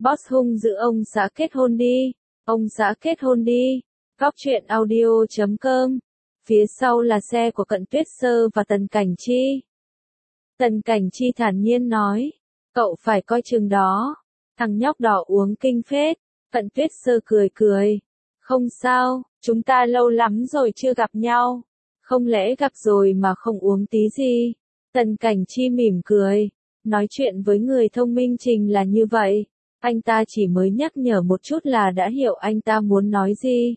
Boss hung dữ ông xã kết hôn đi. Ông xã kết hôn đi. Góc truyện audio.com. Phía sau là xe của Cận Tuyết Sơ và Tần Cảnh Chi. Tần Cảnh Chi thản nhiên nói. Cậu phải coi chừng đó. Thằng nhóc đỏ uống kinh phết. Cận Tuyết Sơ cười cười. Không sao, chúng ta lâu lắm rồi chưa gặp nhau. Không lẽ gặp rồi mà không uống tí gì? Tần Cảnh Chi mỉm cười. Nói chuyện với người thông minh Trình là như vậy. Anh ta chỉ mới nhắc nhở một chút là đã hiểu anh ta muốn nói gì.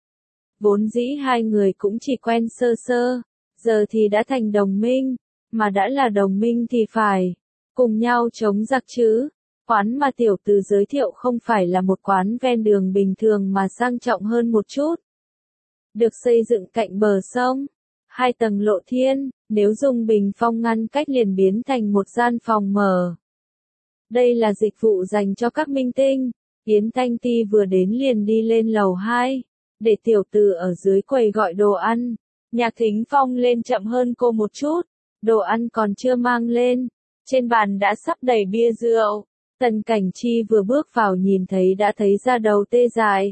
Vốn dĩ hai người cũng chỉ quen sơ sơ. Giờ thì đã thành đồng minh. Mà đã là đồng minh thì phải cùng nhau chống giặc chứ. Quán mà tiểu từ giới thiệu không phải là một quán ven đường bình thường mà sang trọng hơn một chút. Được xây dựng cạnh bờ sông. 2 tầng lộ thiên, nếu dùng bình phong ngăn cách liền biến thành một gian phòng mở. Đây là dịch vụ dành cho các minh tinh. Yến Thanh Ti vừa đến liền đi lên lầu 2, để tiểu từ ở dưới quầy gọi đồ ăn. Nhạc Thính Phong lên chậm hơn cô một chút, đồ ăn còn chưa mang lên. Trên bàn đã sắp đầy bia rượu. Tần Cảnh Chi vừa bước vào nhìn thấy đã thấy da đầu tê dại.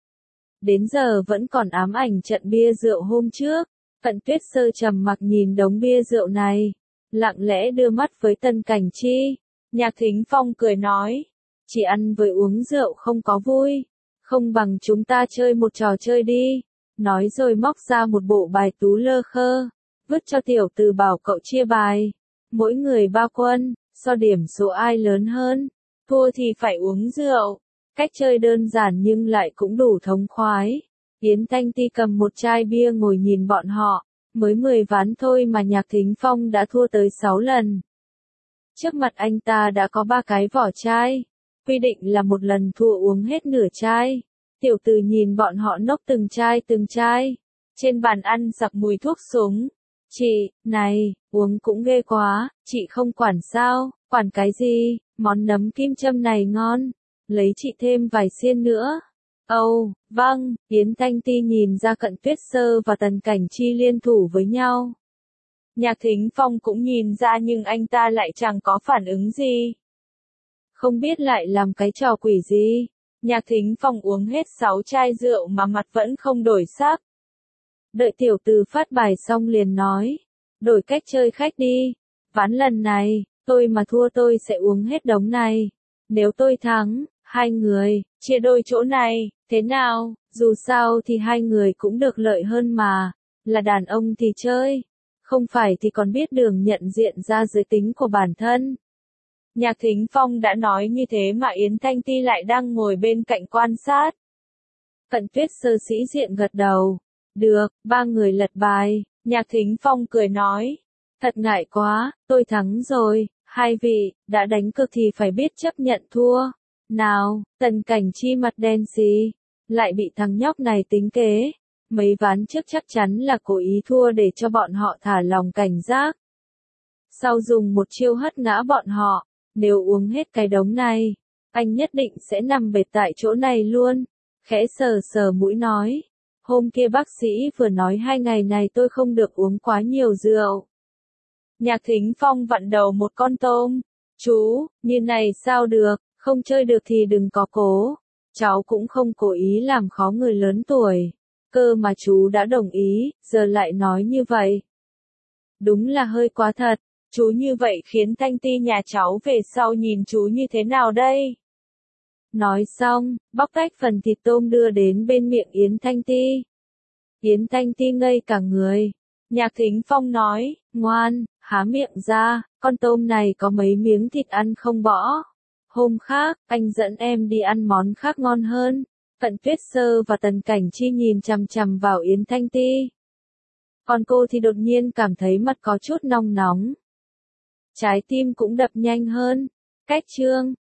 Đến giờ vẫn còn ám ảnh trận bia rượu hôm trước. Cận Tuyết Sơ trầm mặc nhìn đống bia rượu này, lặng lẽ đưa mắt với Tần Cảnh Chi. Nhạc Thính Phong cười nói, chỉ ăn với uống rượu không có vui, không bằng chúng ta chơi một trò chơi đi. Nói rồi móc ra một bộ bài tú lơ khơ, vứt cho tiểu từ bảo cậu chia bài. Mỗi người 3 quân, so điểm số ai lớn hơn, thua thì phải uống rượu. Cách chơi đơn giản nhưng lại cũng đủ thống khoái. Yến Thanh Ti cầm một chai bia ngồi nhìn bọn họ, mới 10 ván thôi mà Nhạc Thính Phong đã thua tới 6 lần. Trước mặt anh ta đã có 3 cái vỏ chai, quy định là một lần thua uống hết nửa chai. Tiểu từ nhìn bọn họ nốc từng chai. Trên bàn ăn sặc mùi thuốc súng. Chị, này, uống cũng ghê quá, chị không quản sao? Quản cái gì, món nấm kim châm này ngon, lấy chị thêm vài xiên nữa. Âu, vâng, Yến Thanh Ti nhìn ra Cận Tuyết Sơ và Tần Cảnh Chi liên thủ với nhau. Nhạc Thính Phong cũng nhìn ra nhưng anh ta lại chẳng có phản ứng gì. Không biết lại làm cái trò quỷ gì. Nhạc Thính Phong uống hết 6 chai rượu mà mặt vẫn không đổi sắc. Đợi tiểu từ phát bài xong liền nói, đổi cách chơi khách đi. Ván lần này, tôi mà thua tôi sẽ uống hết đống này. Nếu tôi thắng, 2 người, chia đôi chỗ này, thế nào? Dù sao thì 2 người cũng được lợi hơn mà. Là đàn ông thì chơi, không phải thì còn biết đường nhận diện ra giới tính của bản thân. Nhạc Thính Phong đã nói như thế mà Yến Thanh Ti lại đang ngồi bên cạnh quan sát. Cận Tuyết Sơ sĩ diện gật đầu. Được, 3 người lật bài. Nhạc Thính Phong cười nói. Thật ngại quá, tôi thắng rồi. 2 vị, đã đánh cược thì phải biết chấp nhận thua. Nào, Tần Cảnh Chi mặt đen xì. Lại bị thằng nhóc này tính kế. Mấy ván trước chắc chắn là cố ý thua để cho bọn họ thả lòng cảnh giác. Sau dùng một chiêu hất ngã bọn họ. Nếu uống hết cái đống này, anh nhất định sẽ nằm bệt tại chỗ này luôn. Khẽ sờ sờ mũi nói. Hôm kia bác sĩ vừa nói 2 ngày này tôi không được uống quá nhiều rượu. Nhạc Thính Phong vặn đầu một con tôm. Chú, như này sao được, không chơi được thì đừng có cố. Cháu cũng không cố ý làm khó người lớn tuổi. Cơ mà chú đã đồng ý, giờ lại nói như vậy. Đúng là hơi quá thật. Chú như vậy khiến Thanh Ti nhà cháu về sau nhìn chú như thế nào đây? Nói xong, bóc tách phần thịt tôm đưa đến bên miệng Yến Thanh Ti. Yến Thanh Ti ngây cả người. Nhạc Thính Phong nói, ngoan, há miệng ra, con tôm này có mấy miếng thịt ăn không bỏ. Hôm khác, anh dẫn em đi ăn món khác ngon hơn. Cận Tuyết Sơ và Tần Cảnh Chi nhìn chằm chằm vào Yến Thanh Ti. Còn cô thì đột nhiên cảm thấy mặt có chút nóng nóng. Trái tim cũng đập nhanh hơn. Cách chương